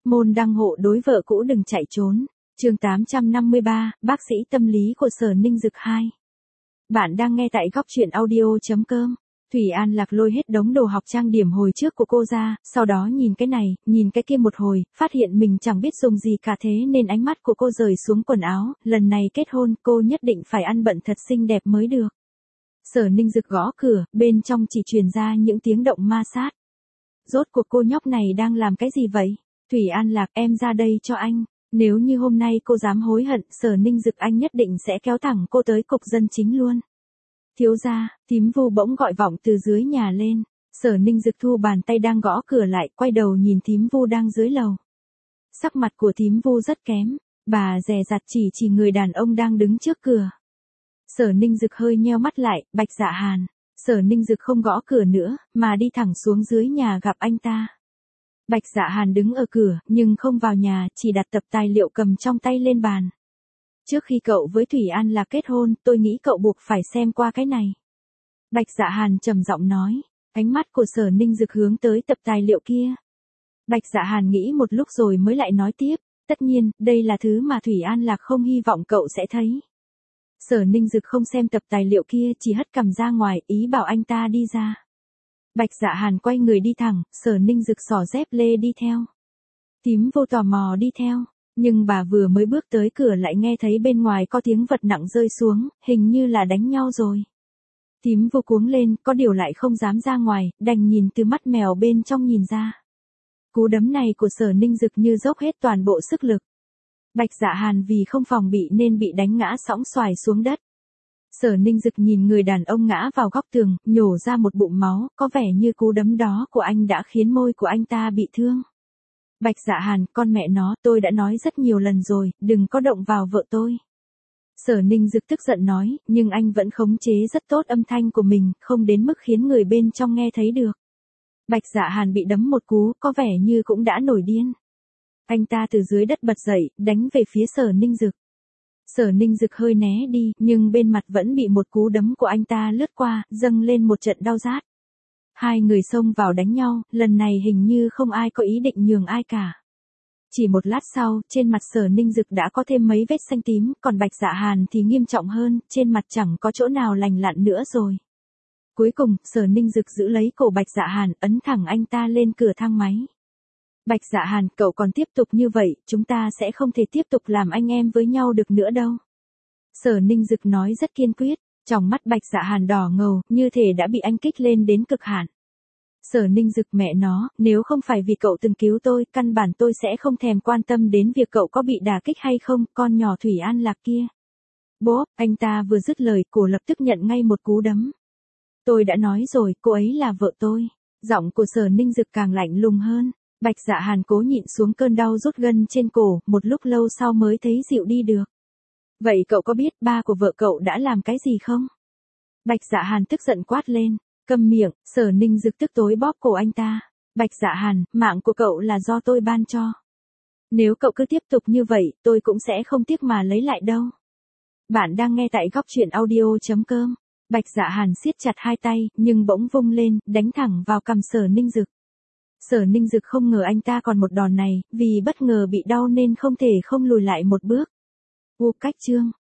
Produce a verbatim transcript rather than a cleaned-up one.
Môn đăng hộ đối vợ cũ đừng chạy trốn. Chương tám trăm năm mươi ba, bác sĩ tâm lý của Sở Ninh Dực hai. Bạn đang nghe tại góc truyện audio chấm com. Thủy An Lạc lôi hết đống đồ học trang điểm hồi trước của cô ra, sau đó nhìn cái này, nhìn cái kia một hồi, phát hiện mình chẳng biết dùng gì cả, thế nên ánh mắt của cô rời xuống quần áo, lần này kết hôn cô nhất định phải ăn bận thật xinh đẹp mới được. Sở Ninh Dực gõ cửa, bên trong chỉ truyền ra những tiếng động ma sát. Rốt cuộc cô nhóc này đang làm cái gì vậy? Thủy An Lạc, em ra đây cho anh. Nếu như hôm nay cô dám hối hận, Sở Ninh Dực anh nhất định sẽ kéo thẳng cô tới cục dân chính luôn. Thiếu gia, Thím Vu bỗng gọi vọng từ dưới nhà lên. Sở Ninh Dực thu bàn tay đang gõ cửa lại, quay đầu nhìn Thím Vu đang dưới lầu. Sắc mặt của Thím Vu rất kém, bà dè dặt chỉ chỉ người đàn ông đang đứng trước cửa. Sở Ninh Dực hơi nheo mắt lại, Bạch Dạ Hàn. Sở Ninh Dực không gõ cửa nữa, mà đi thẳng xuống dưới nhà gặp anh ta. Bạch Dạ Hàn đứng ở cửa, nhưng không vào nhà, chỉ đặt tập tài liệu cầm trong tay lên bàn. Trước khi cậu với Thủy An Lạc kết hôn, tôi nghĩ cậu buộc phải xem qua cái này. Bạch Dạ Hàn trầm giọng nói, ánh mắt của Sở Ninh Dực hướng tới tập tài liệu kia. Bạch Dạ Hàn nghĩ một lúc rồi mới lại nói tiếp, tất nhiên, đây là thứ mà Thủy An Lạc không hy vọng cậu sẽ thấy. Sở Ninh Dực không xem tập tài liệu kia, chỉ hất cằm ra ngoài, ý bảo anh ta đi ra. Bạch Dạ Hàn quay người đi thẳng, Sở Ninh Dực xỏ dép lê đi theo. Thím Vô tò mò đi theo, nhưng bà vừa mới bước tới cửa lại nghe thấy bên ngoài có tiếng vật nặng rơi xuống, hình như là đánh nhau rồi. Thím Vô cuống lên, có điều lại không dám ra ngoài, đành nhìn từ mắt mèo bên trong nhìn ra. Cú đấm này của Sở Ninh Dực như dốc hết toàn bộ sức lực. Bạch Dạ Hàn vì không phòng bị nên bị đánh ngã sõng xoài xuống đất. Sở Ninh Dực nhìn người đàn ông ngã vào góc tường, nhổ ra một bụng máu, có vẻ như cú đấm đó của anh đã khiến môi của anh ta bị thương. Bạch Dạ Hàn, con mẹ nó, tôi đã nói rất nhiều lần rồi, đừng có động vào vợ tôi. Sở Ninh Dực tức giận nói, nhưng anh vẫn khống chế rất tốt âm thanh của mình, không đến mức khiến người bên trong nghe thấy được. Bạch Dạ Hàn bị đấm một cú, có vẻ như cũng đã nổi điên. Anh ta từ dưới đất bật dậy, đánh về phía Sở Ninh Dực. Sở Ninh Dực hơi né đi, nhưng bên mặt vẫn bị một cú đấm của anh ta lướt qua, dâng lên một trận đau rát. Hai người xông vào đánh nhau, lần này hình như không ai có ý định nhường ai cả. Chỉ một lát sau, trên mặt Sở Ninh Dực đã có thêm mấy vết xanh tím, còn Bạch Dạ Hàn thì nghiêm trọng hơn, trên mặt chẳng có chỗ nào lành lặn nữa rồi. Cuối cùng, Sở Ninh Dực giữ lấy cổ Bạch Dạ Hàn, ấn thẳng anh ta lên cửa thang máy. Bạch Dạ Hàn, cậu còn tiếp tục như vậy, chúng ta sẽ không thể tiếp tục làm anh em với nhau được nữa đâu. Sở Ninh Dực nói rất kiên quyết, trong mắt Bạch Dạ Hàn đỏ ngầu, như thể đã bị anh kích lên đến cực hạn. Sở Ninh Dực, mẹ nó, nếu không phải vì cậu từng cứu tôi, căn bản tôi sẽ không thèm quan tâm đến việc cậu có bị đả kích hay không, con nhỏ Thủy An Lạc kia. Bố, anh ta vừa dứt lời, cổ lập tức nhận ngay một cú đấm. Tôi đã nói rồi, cô ấy là vợ tôi. Giọng của Sở Ninh Dực càng lạnh lùng hơn. Bạch Dạ Hàn cố nhịn xuống cơn đau rút gân trên cổ, một lúc lâu sau mới thấy dịu đi được. Vậy cậu có biết ba của vợ cậu đã làm cái gì không? Bạch Dạ Hàn tức giận quát lên, câm miệng. Sở Ninh Dực tức tối bóp cổ anh ta. Bạch Dạ Hàn, mạng của cậu là do tôi ban cho. Nếu cậu cứ tiếp tục như vậy, tôi cũng sẽ không tiếc mà lấy lại đâu. Bạn đang nghe tại góc truyện audio chấm com. Bạch Dạ Hàn siết chặt hai tay, nhưng bỗng vung lên, đánh thẳng vào cằm Sở Ninh Dực. Sở Ninh Dực không ngờ anh ta còn một đòn này, vì bất ngờ bị đau nên không thể không lùi lại một bước. U cách chương.